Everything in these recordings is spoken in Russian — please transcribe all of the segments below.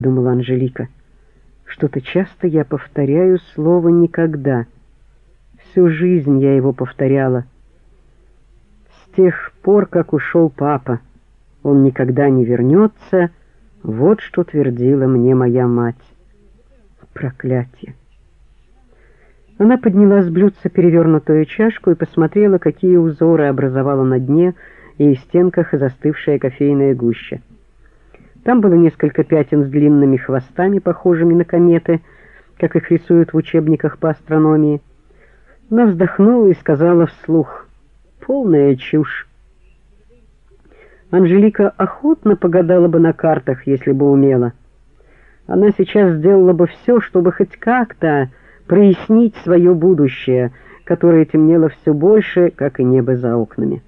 думала Анжелика. Что-то часто я повторяю слово «никогда». Всю жизнь я его повторяла. С тех пор, как ушел папа, он никогда не вернется, вот что твердила мне моя мать. Проклятие! Она подняла с блюдца перевернутую чашку и посмотрела, какие узоры образовала на дне и стенках застывшая кофейная гуща. Там было несколько пятен с длинными хвостами, похожими на кометы, как их рисуют в учебниках по астрономии. Она вздохнула и сказала вслух: «Полная чушь». Анжелика охотно погадала бы на картах, если бы умела. Она сейчас сделала бы все, чтобы хоть как-то прояснить свое будущее, которое темнело все больше, как и небо за окнами.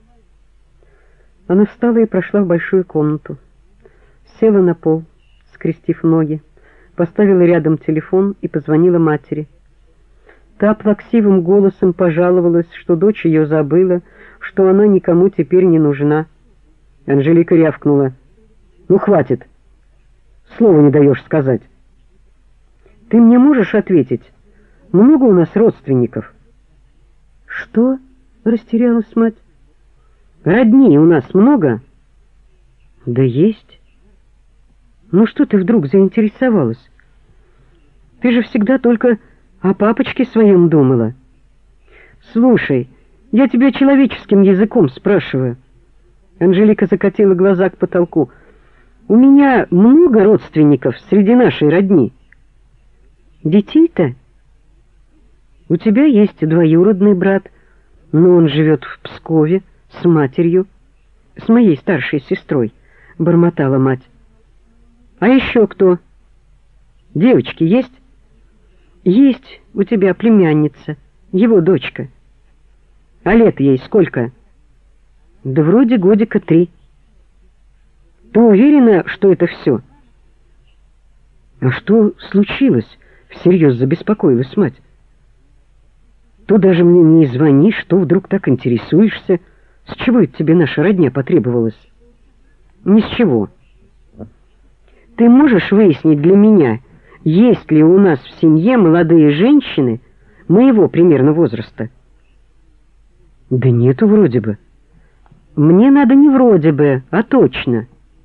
Она встала и прошла в большую комнату. Села на пол, скрестив ноги, поставила рядом телефон и позвонила матери. Та плаксивым голосом пожаловалась, что дочь ее забыла, что она никому теперь не нужна. Анжелика рявкнула: «Ну, хватит! Слова не даешь сказать. Ты мне можешь ответить, много у нас родственников?» «Что?» — растерялась мать. «Родни у нас много?» «Да есть. Ну что ты вдруг заинтересовалась? Ты же всегда только о папочке своем думала. Слушай, я тебя человеческим языком спрашиваю». Анжелика закатила глаза к потолку. «У меня много родственников среди нашей родни». «Детей-то? У тебя есть двоюродный брат, но он живет в Пскове с матерью, с моей старшей сестрой», — бормотала мать. «А еще кто? Девочки есть?» «Есть у тебя племянница, его дочка». «А лет ей сколько?» «Да вроде годика 3. Ты уверена, что это все?» «А что случилось?» — всерьез забеспокоилась мать. «То даже мне не звонишь, что вдруг так интересуешься. С чего это тебе наша родня потребовалась?» «Ни с чего. Ты можешь выяснить для меня, есть ли у нас в семье молодые женщины моего примерно возраста?» «Да нету вроде бы». «Мне надо не вроде бы, а точно».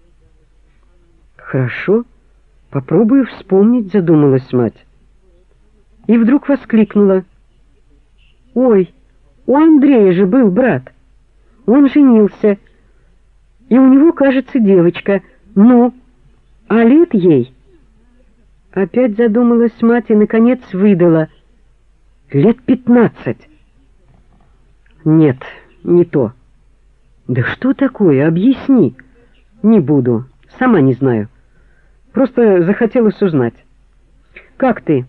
«Хорошо, попробую вспомнить», — задумалась мать. И вдруг воскликнула: «Ой, у Андрея же был брат. Он женился, и у него, кажется, девочка. Ну, а лет ей?» Опять задумалась мать и, наконец, выдала: «Лет 15». «Нет, не то». «Да что такое? Объясни». «Не буду, сама не знаю. Просто захотелось узнать. Как ты?»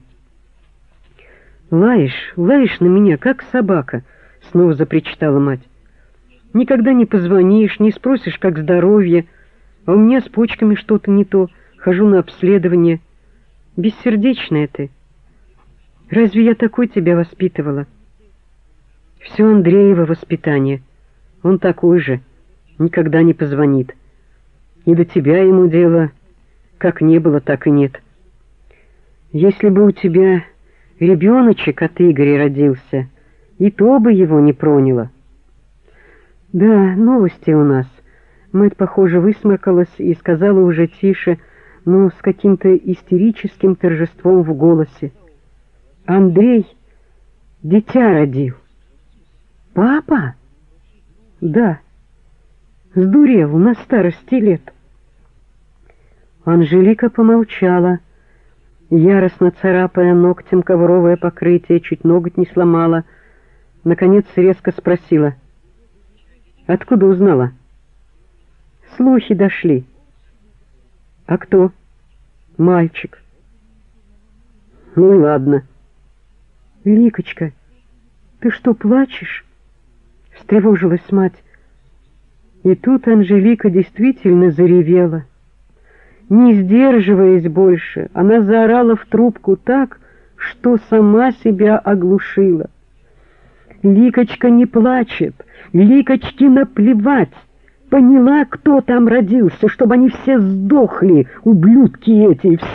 «Лаешь на меня, как собака», — снова запричитала мать. «Никогда не позвонишь, не спросишь, как здоровье, а у меня с почками что-то не то, хожу на обследование. Бессердечная ты. Разве я такой тебя воспитывала?» «Все Андреево воспитание. Он такой же, никогда не позвонит. И до тебя ему дело как не было, так и нет. Если бы у тебя ребеночек от Игоря родился, и то бы его не проняло». «Да, новости у нас». Мать, похоже, высморкалась и сказала уже тише, но с каким-то истерическим торжеством в голосе: «Андрей дитя родил». «Папа?» «Да, сдурел на старости лет». Анжелика помолчала, яростно царапая ногтем ковровое покрытие, чуть ноготь не сломала. Наконец резко спросила: «Откуда узнала?» «Слухи дошли». «А кто?» «Мальчик». «Ну и ладно». «Ликочка, ты что, плачешь?» — встревожилась мать. И тут Анжелика действительно заревела. Не сдерживаясь больше, она заорала в трубку так, что сама себя оглушила. «Ликочка не плачет, Ликочке наплевать. Поняла, кто там родился, чтобы они все сдохли, ублюдки эти,